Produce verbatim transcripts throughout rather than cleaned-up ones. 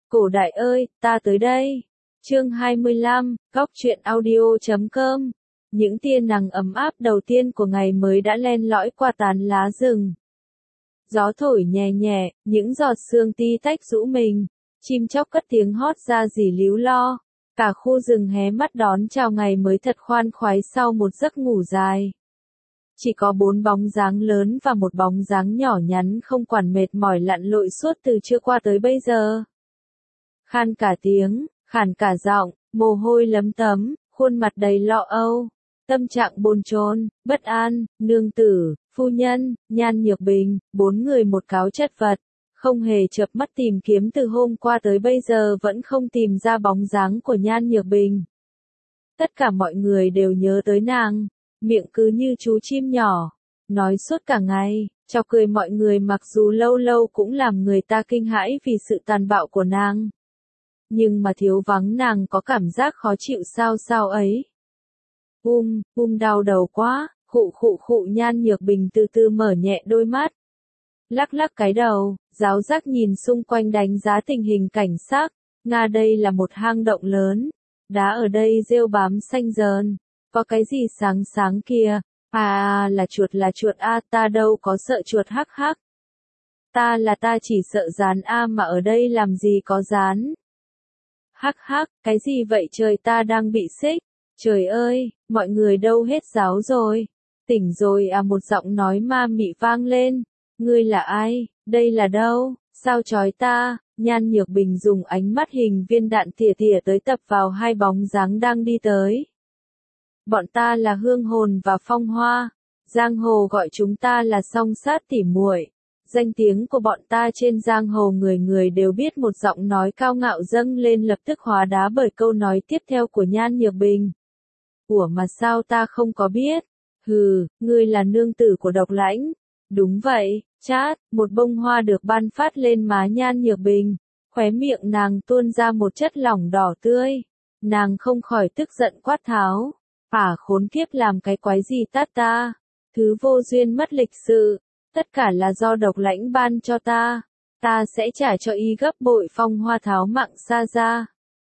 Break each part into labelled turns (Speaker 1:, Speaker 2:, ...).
Speaker 1: Cổ đại ơi, ta tới đây. Chương hai mươi lăm, góc truyện audio chấm com. Những tia nắng ấm áp đầu tiên của ngày mới đã len lỏi qua tán lá rừng. Gió thổi nhẹ nhẹ, những giọt sương ti tách rũ mình, chim chóc cất tiếng hót ra rỉ líu lo. Cả khu rừng hé mắt đón chào ngày mới thật khoan khoái sau một giấc ngủ dài. Chỉ có bốn bóng dáng lớn và một bóng dáng nhỏ nhắn không quản mệt mỏi lặn lội suốt từ trưa qua tới bây giờ. Khan cả tiếng, khản cả giọng, mồ hôi lấm tấm, khuôn mặt đầy lo âu, tâm trạng bồn chồn, bất an, nương tử, phu nhân, Nhan Nhược Bình, bốn người một cáo chất vật, không hề chợp mắt tìm kiếm từ hôm qua tới bây giờ vẫn không tìm ra bóng dáng của Nhan Nhược Bình. Tất cả mọi người đều nhớ tới nàng, miệng cứ như chú chim nhỏ, nói suốt cả ngày, chọc cười mọi người mặc dù lâu lâu cũng làm người ta kinh hãi vì sự tàn bạo của nàng. Nhưng mà thiếu vắng nàng có cảm giác khó chịu sao sao ấy. Um, um đau đầu quá, khụ khụ khụ Nhan Nhược Bình từ từ mở nhẹ đôi mắt. Lắc lắc cái đầu, giáo giác nhìn xung quanh đánh giá tình hình cảnh sát. Nga đây là một hang động lớn. Đá ở đây rêu bám xanh dờn. Có cái gì sáng sáng kia? À là chuột là chuột a à, ta đâu có sợ chuột hắc hắc. Ta là ta chỉ sợ rán a à, mà ở đây làm gì có rán. Hắc hắc, cái gì vậy trời ta đang bị xích. Trời ơi, mọi người đâu hết giáo rồi. Tỉnh rồi à một giọng nói ma mị vang lên. Ngươi là ai, đây là đâu, sao chói ta, Nhan Nhược Bình dùng ánh mắt hình viên đạn tỉa tỉa tới tập vào hai bóng dáng đang đi tới. Bọn ta là Hương Hồn và Phong Hoa, giang hồ gọi chúng ta là song sát tỉ muội. Danh tiếng của bọn ta trên giang hồ người người đều biết một giọng nói cao ngạo dâng lên lập tức hóa đá bởi câu nói tiếp theo của Nhan Nhược Bình. Ủa mà sao ta không có biết? Hừ, ngươi là nương tử của Độc Lãnh. Đúng vậy, chát, một bông hoa được ban phát lên má Nhan Nhược Bình, khóe miệng nàng tuôn ra một chất lỏng đỏ tươi. Nàng không khỏi tức giận quát tháo. À khốn kiếp làm cái quái gì tát ta, thứ vô duyên mất lịch sự, tất cả là do Độc Lãnh ban cho ta, ta sẽ trả cho y gấp bội. Phong Hoa tháo mạng xa ra,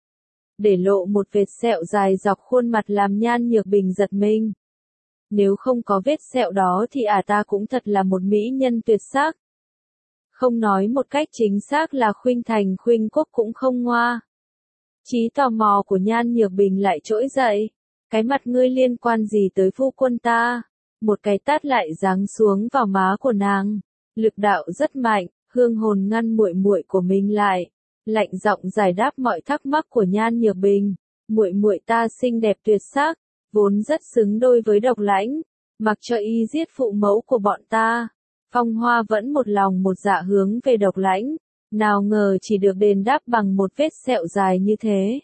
Speaker 1: để lộ một vệt sẹo dài dọc khuôn mặt làm Nhan Nhược Bình giật mình. Nếu không có vết sẹo đó thì à ta cũng thật là một mỹ nhân tuyệt sắc. Không nói một cách chính xác là khuynh thành khuynh quốc cũng không ngoa. Trí tò mò của Nhan Nhược Bình lại trỗi dậy. Cái mặt ngươi liên quan gì tới phu quân ta? Một cái tát lại giáng xuống vào má của nàng. Lực đạo rất mạnh, Hương Hồn ngăn muội muội của mình lại, lạnh giọng giải đáp mọi thắc mắc của Nhan Nhược Bình. Muội muội ta xinh đẹp tuyệt sắc, vốn rất xứng đôi với Độc Lãnh, mặc cho y giết phụ mẫu của bọn ta. Phong Hoa vẫn một lòng một dạ hướng về Độc Lãnh, nào ngờ chỉ được đền đáp bằng một vết sẹo dài như thế.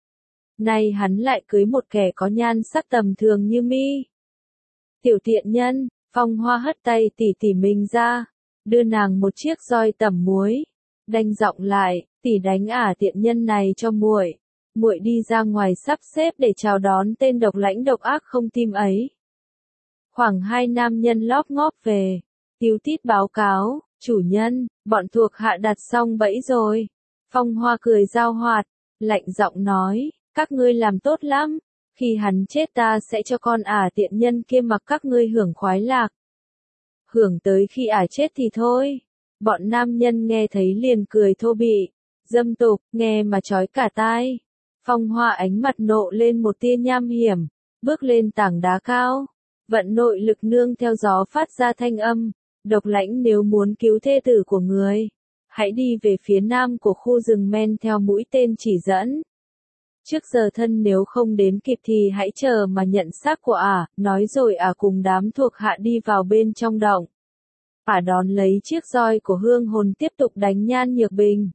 Speaker 1: Nay hắn lại cưới một kẻ có nhan sắc tầm thường như mi. Tiểu tiện nhân, Phong Hoa hất tay tỉ tỉ mình ra, đưa nàng một chiếc roi tẩm muối, đanh giọng lại, tỉ đánh ả tiện nhân này cho muội. Muội đi ra ngoài sắp xếp để chào đón tên Độc Lãnh độc ác không tim ấy. Khoảng hai nam nhân lóp ngóp về, tíu tít báo cáo, chủ nhân, bọn thuộc hạ đặt xong bẫy rồi. Phong Hoa cười giao hoạt, lạnh giọng nói, các ngươi làm tốt lắm, khi hắn chết ta sẽ cho con ả tiện nhân kia mặc các ngươi hưởng khoái lạc. Hưởng tới khi ả chết thì thôi. Bọn nam nhân nghe thấy liền cười thô bỉ, dâm tục, nghe mà chói cả tai. Phong Hoa ánh mặt nộ lên một tia nham hiểm, bước lên tảng đá cao, vận nội lực nương theo gió phát ra thanh âm. Độc Lãnh nếu muốn cứu thê tử của người, hãy đi về phía nam của khu rừng men theo mũi tên chỉ dẫn. Trước giờ thân nếu không đến kịp thì hãy chờ mà nhận xác của ả, nói rồi ả cùng đám thuộc hạ đi vào bên trong động. Ả đón lấy chiếc roi của Hương Hồn tiếp tục đánh Nhan Nhược Bình.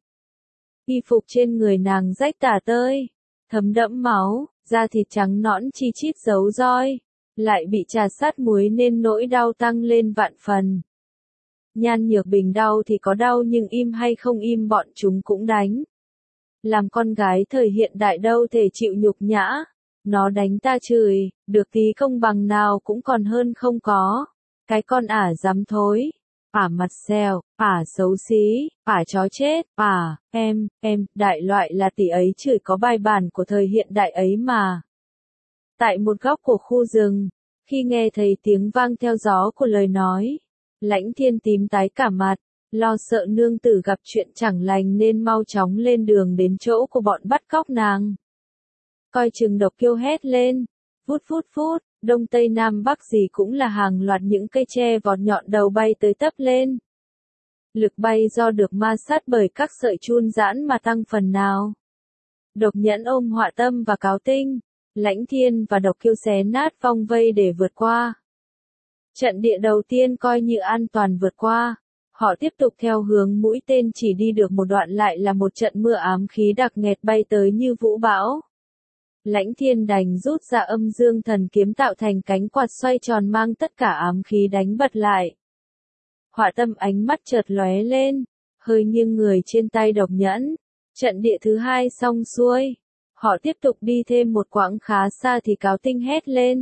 Speaker 1: Y phục trên người nàng rách tả tơi, thấm đẫm máu, da thịt trắng nõn chi chít dấu roi, lại bị trà sát muối nên nỗi đau tăng lên vạn phần. Nhan Nhược Bình đau thì có đau nhưng im hay không im bọn chúng cũng đánh. Làm con gái thời hiện đại đâu thể chịu nhục nhã, nó đánh ta chửi, được tí công bằng nào cũng còn hơn không có. Cái con ả dám thối, ả mặt xèo, ả xấu xí, ả chó chết, ả, em, em, đại loại là tỷ ấy chửi có bài bản của thời hiện đại ấy mà. Tại một góc của khu rừng, khi nghe thấy tiếng vang theo gió của lời nói, Lãnh Thiên tím tái cả mặt, lo sợ nương tử gặp chuyện chẳng lành nên mau chóng lên đường đến chỗ của bọn bắt cóc nàng. Coi chừng Độc Kiêu hét lên, vút vút vút, đông tây nam bắc gì cũng là hàng loạt những cây tre vọt nhọn đầu bay tới tấp lên. Lực bay do được ma sát bởi các sợi chun giãn mà tăng phần nào. Độc Nhẫn ôm Họa Tâm và Cáo Tinh, Lãnh Thiên và Độc Kiêu xé nát vòng vây để vượt qua. Trận địa đầu tiên coi như an toàn vượt qua, họ tiếp tục theo hướng mũi tên chỉ đi được một đoạn lại là một trận mưa ám khí đặc nghẹt bay tới như vũ bão. Lãnh Thiên đành rút ra Âm Dương Thần Kiếm tạo thành cánh quạt xoay tròn mang tất cả ám khí đánh bật lại. Họa Tâm ánh mắt chợt lóe lên, hơi nghiêng người trên tay Độc Nhẫn. Trận địa thứ hai xong xuôi, họ tiếp tục đi thêm một quãng khá xa thì Cáo Tinh hét lên.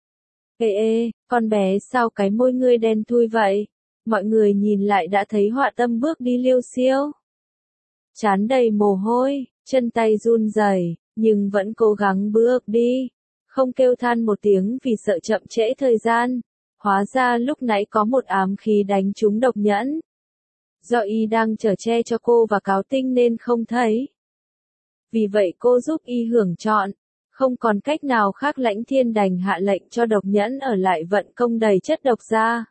Speaker 1: Ê ê, con bé sao cái môi ngươi đen thui vậy? Mọi người nhìn lại đã thấy Họa Tâm bước đi liêu xiêu. Trán đầy mồ hôi, chân tay run rẩy, nhưng vẫn cố gắng bước đi, không kêu than một tiếng vì sợ chậm trễ thời gian. Hóa ra lúc nãy có một ám khí đánh trúng Độc Nhẫn. Do y đang chở che cho cô và Cáo Tinh nên không thấy. Vì vậy cô giúp y hưởng trọn, không còn cách nào khác Lãnh Thiên đành hạ lệnh cho Độc Nhẫn ở lại vận công đầy chất độc ra.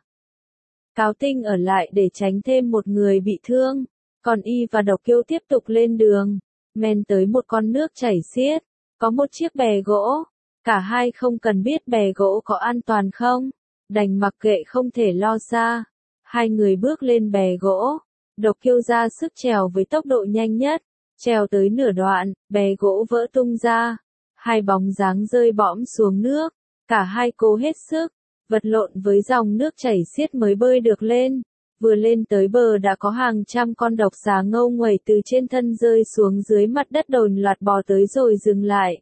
Speaker 1: Cáo Tinh ở lại để tránh thêm một người bị thương, còn y và Độc Kiêu tiếp tục lên đường, men tới một con nước chảy xiết, có một chiếc bè gỗ, cả hai không cần biết bè gỗ có an toàn không, đành mặc kệ không thể lo xa. Hai người bước lên bè gỗ, Độc Kiêu ra sức trèo với tốc độ nhanh nhất, trèo tới nửa đoạn, bè gỗ vỡ tung ra, hai bóng dáng rơi bõm xuống nước, cả hai cố hết sức, vật lộn với dòng nước chảy xiết mới bơi được lên. Vừa lên tới bờ đã có hàng trăm con độc xà ngâu nguẩy từ trên thân rơi xuống dưới mặt đất đồn loạt bò tới rồi dừng lại.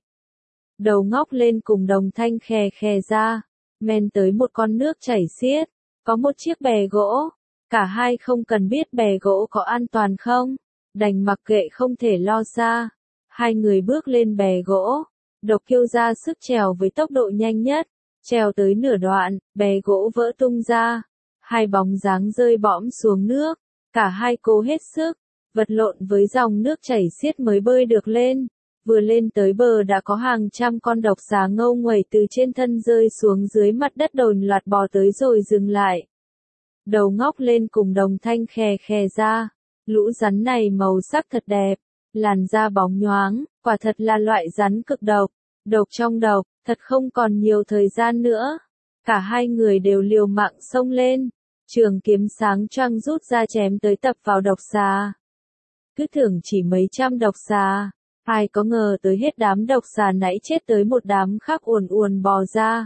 Speaker 1: Đầu ngóc lên cùng đồng thanh khè khè ra, men tới một con nước chảy xiết, có một chiếc bè gỗ, cả hai không cần biết bè gỗ có an toàn không, đành mặc kệ không thể lo xa. Hai người bước lên bè gỗ, Độc Kiêu ra sức trèo với tốc độ nhanh nhất, trèo tới nửa đoạn, bè gỗ vỡ tung ra. Hai bóng dáng rơi bõm xuống nước, cả hai cố hết sức, vật lộn với dòng nước chảy xiết mới bơi được lên. Vừa lên tới bờ đã có hàng trăm con độc xà ngâu nguẩy từ trên thân rơi xuống dưới mặt đất đồn loạt bò tới rồi dừng lại. Đầu ngóc lên cùng đồng thanh khè khè ra, lũ rắn này màu sắc thật đẹp, làn da bóng nhoáng, quả thật là loại rắn cực độc, độc trong độc, thật không còn nhiều thời gian nữa. Cả hai người đều liều mạng xông lên, trường kiếm sáng choang rút ra chém tới tập vào độc xà. Cứ tưởng chỉ mấy trăm độc xà, ai có ngờ tới hết đám độc xà nãy chết tới một đám khác uồn uồn bò ra.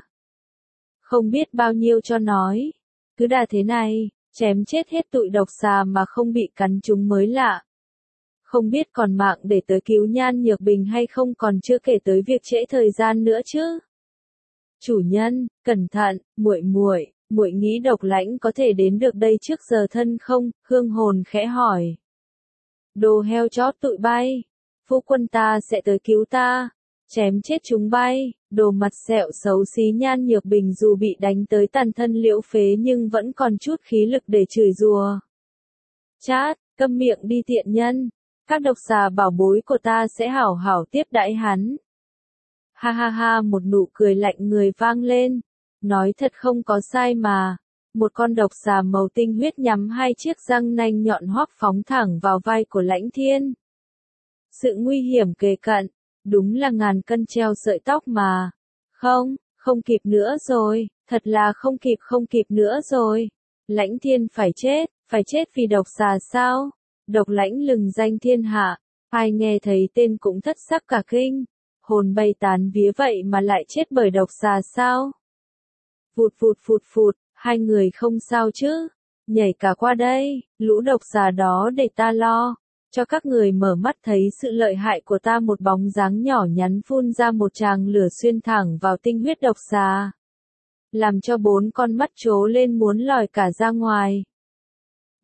Speaker 1: Không biết bao nhiêu cho nói, cứ đà thế này, chém chết hết tụi độc xà mà không bị cắn chúng mới lạ. Không biết còn mạng để tới cứu Nhan Nhược Bình hay không, còn chưa kể tới việc trễ thời gian nữa chứ. Chủ nhân, cẩn thận, muội muội, muội nghĩ Độc Lãnh có thể đến được đây trước giờ thân không? Hương Hồn khẽ hỏi. Đồ heo chót tụi bay, phu quân ta sẽ tới cứu ta, chém chết chúng bay. Đồ mặt sẹo xấu xí Nhan Nhược Bình dù bị đánh tới tàn thân liễu phế nhưng vẫn còn chút khí lực để chửi rủa. Chát, câm miệng đi tiện nhân, các độc xà bảo bối của ta sẽ hảo hảo tiếp đãi hắn. Ha ha ha, một nụ cười lạnh người vang lên, nói thật không có sai mà. Một con độc xà màu tinh huyết nhắm hai chiếc răng nanh nhọn hoắt phóng thẳng vào vai của Lãnh Thiên. Sự nguy hiểm kề cận, đúng là ngàn cân treo sợi tóc mà. Không, không kịp nữa rồi, thật là không kịp không kịp nữa rồi. Lãnh Thiên phải chết, phải chết vì độc xà sao? Độc Lãnh lừng danh thiên hạ, ai nghe thấy tên cũng thất sắc cả kinh. Hồn bay tán vía vậy mà lại chết bởi độc xà sao? Phụt phụt phụt phụt, hai người không sao chứ? Nhảy cả qua đây, lũ độc xà đó để ta lo. Cho các người mở mắt thấy sự lợi hại của ta. Một bóng dáng nhỏ nhắn phun ra một tràng lửa xuyên thẳng vào tinh huyết độc xà, làm cho bốn con mắt trố lên muốn lòi cả ra ngoài.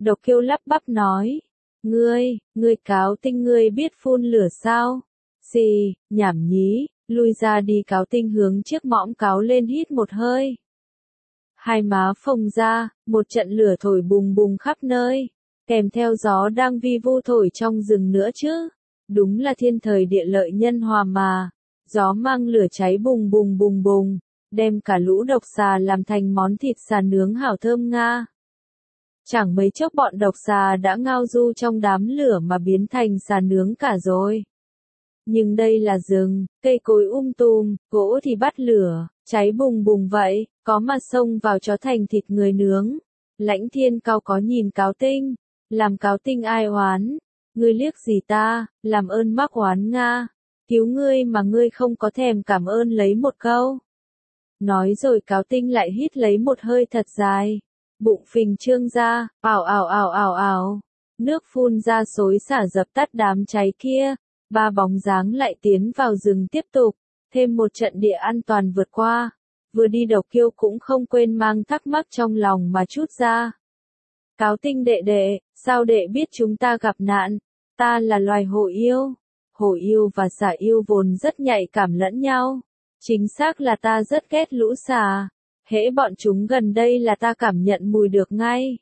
Speaker 1: Độc Kiêu lắp bắp nói. Ngươi, ngươi Cáo Tinh ngươi biết phun lửa sao? Gì, nhảm nhí, lui ra đi. Cáo Tinh hướng chiếc mõm cáo lên hít một hơi. Hai má phồng ra, một trận lửa thổi bùng bùng khắp nơi, kèm theo gió đang vi vu thổi trong rừng nữa chứ. Đúng là thiên thời địa lợi nhân hòa mà. Gió mang lửa cháy bùng bùng bùng bùng, đem cả lũ độc xà làm thành món thịt xà nướng hảo thơm nga. Chẳng mấy chốc bọn độc xà đã ngao du trong đám lửa mà biến thành xà nướng cả rồi. Nhưng đây là rừng, cây cối um tùm, gỗ thì bắt lửa, cháy bùng bùng vậy, có mà xông vào cho thành thịt người nướng. Lãnh Thiên Cao có nhìn Cáo Tinh, làm Cáo Tinh ai oán. Ngươi liếc gì ta, làm ơn mắc oán nga, cứu ngươi mà ngươi không có thèm cảm ơn lấy một câu. Nói rồi Cáo Tinh lại hít lấy một hơi thật dài, bụng phình trương ra, ảo ảo ảo ảo ảo, nước phun ra xối xả dập tắt đám cháy kia. Ba bóng dáng lại tiến vào rừng tiếp tục, thêm một trận địa an toàn vượt qua. Vừa đi Độc Kiêu cũng không quên mang thắc mắc trong lòng mà trút ra. Cáo Tinh đệ đệ, sao đệ biết chúng ta gặp nạn? Ta là loài hổ yêu. Hổ yêu và xà yêu vốn rất nhạy cảm lẫn nhau. Chính xác là ta rất ghét lũ xà. Hễ bọn chúng gần đây là ta cảm nhận mùi được ngay.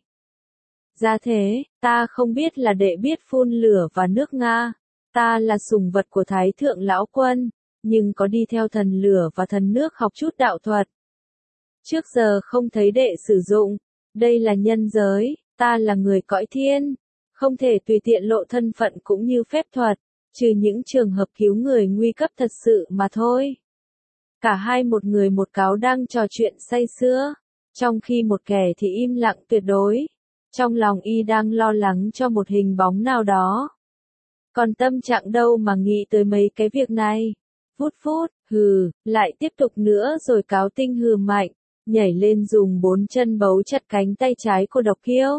Speaker 1: Ra thế, ta không biết là đệ biết phun lửa và nước Nga. Ta là sủng vật của Thái Thượng Lão Quân, nhưng có đi theo thần lửa và thần nước học chút đạo thuật. Trước giờ không thấy đệ sử dụng, đây là nhân giới, ta là người cõi thiên, không thể tùy tiện lộ thân phận cũng như phép thuật, trừ những trường hợp cứu người nguy cấp thật sự mà thôi. Cả hai một người một cáo đang trò chuyện say sưa, trong khi một kẻ thì im lặng tuyệt đối, trong lòng y đang lo lắng cho một hình bóng nào đó. Còn tâm trạng đâu mà nghĩ tới mấy cái việc này. Phút phút, hừ, lại tiếp tục nữa rồi Cáo Tinh hừ mạnh, nhảy lên dùng bốn chân bấu chặt cánh tay trái của Độc Kiêu.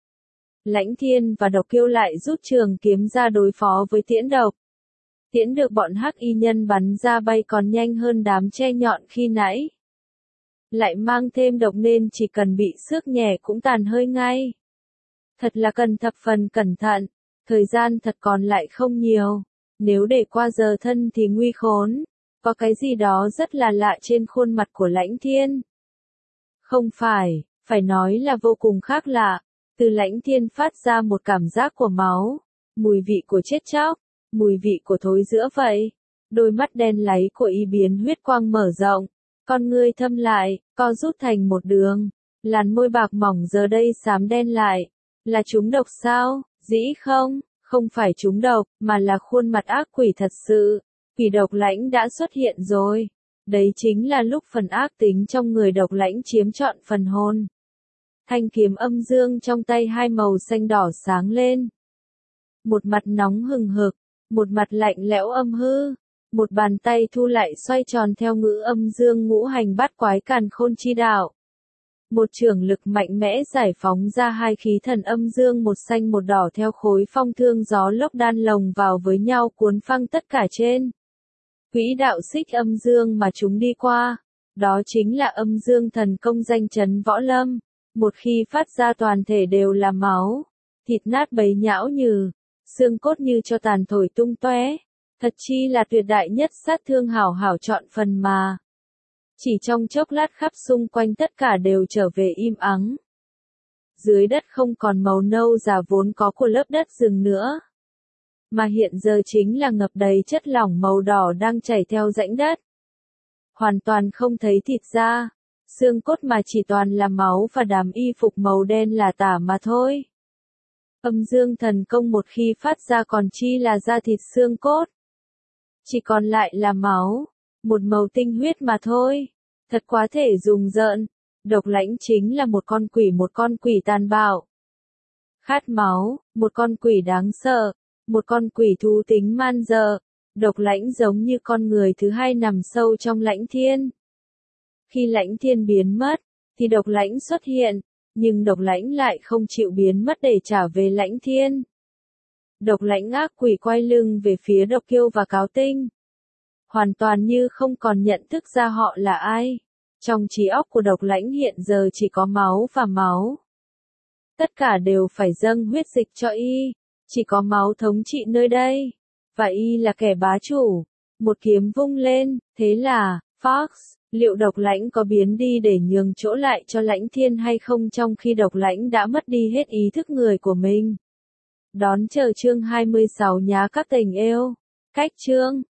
Speaker 1: Lãnh Thiên và Độc Kiêu lại rút trường kiếm ra đối phó với tiễn độc. Tiễn được bọn hắc y nhân bắn ra bay còn nhanh hơn đám tre nhọn khi nãy. Lại mang thêm độc nên chỉ cần bị xước nhẹ cũng tàn hơi ngay. Thật là cần thập phần cẩn thận. Thời gian thật còn lại không nhiều, nếu để qua giờ thân thì nguy khốn. Có cái gì đó rất là lạ trên khuôn mặt của Lãnh Thiên. Không phải, phải nói là vô cùng khác lạ. Từ Lãnh Thiên phát ra một cảm giác của máu, mùi vị của chết chóc, mùi vị của thối rữa vậy. Đôi mắt đen láy của y biến huyết quang mở rộng, con ngươi thâm lại, co rút thành một đường. Làn môi bạc mỏng giờ đây xám đen lại. Là chúng độc sao? Dĩ không, không phải chúng độc, mà là khuôn mặt ác quỷ thật sự. Quỷ Độc Lãnh đã xuất hiện rồi. Đấy chính là lúc phần ác tính trong người Độc Lãnh chiếm trọn phần hồn. Thanh kiếm âm dương trong tay hai màu xanh đỏ sáng lên. Một mặt nóng hừng hực, một mặt lạnh lẽo âm hư. Một bàn tay thu lại xoay tròn theo ngữ âm dương ngũ hành bát quái càn khôn chi đạo. Một chưởng lực mạnh mẽ giải phóng ra hai khí thần âm dương một xanh một đỏ theo khối phong thương gió lốc đan lồng vào với nhau cuốn phăng tất cả trên quỹ đạo xích âm dương mà chúng đi qua. Đó chính là âm dương thần công danh chấn võ lâm. Một khi phát ra toàn thể đều là máu, thịt nát bấy nhão nhừ, xương cốt như cho tàn thổi tung tóe. Thật chi là tuyệt đại nhất sát thương hảo hảo chọn phần mà. Chỉ trong chốc lát khắp xung quanh tất cả đều trở về im ắng. Dưới đất không còn màu nâu già vốn có của lớp đất rừng nữa. Mà hiện giờ chính là ngập đầy chất lỏng màu đỏ đang chảy theo rãnh đất. Hoàn toàn không thấy thịt da, xương cốt mà chỉ toàn là máu và đám y phục màu đen là tả mà thôi. Âm dương thần công một khi phát ra còn chi là da thịt xương cốt. Chỉ còn lại là máu. Một màu tinh huyết mà thôi. Thật quá thể rùng rợn. Độc Lãnh chính là một con quỷ một con quỷ tàn bạo. Khát máu, một con quỷ đáng sợ. Một con quỷ thú tính man dợ. Độc Lãnh giống như con người thứ hai nằm sâu trong Lãnh Thiên. Khi Lãnh Thiên biến mất, thì Độc Lãnh xuất hiện. Nhưng Độc Lãnh lại không chịu biến mất để trả về Lãnh Thiên. Độc Lãnh ác quỷ quay lưng về phía Độc Kiêu và Cáo Tinh. Hoàn toàn như không còn nhận thức ra họ là ai. Trong trí óc của Độc Lãnh hiện giờ chỉ có máu và máu. tất cả đều phải dâng huyết dịch cho y, chỉ có máu thống trị nơi đây, và y là kẻ bá chủ. Một kiếm vung lên, thế là, Fox, liệu độc lãnh có biến đi để nhường chỗ lại cho lãnh thiên hay không trong khi độc lãnh đã mất đi hết ý thức người của mình? Đón chờ chương hai mươi sáu nhá các tình yêu. Cách chương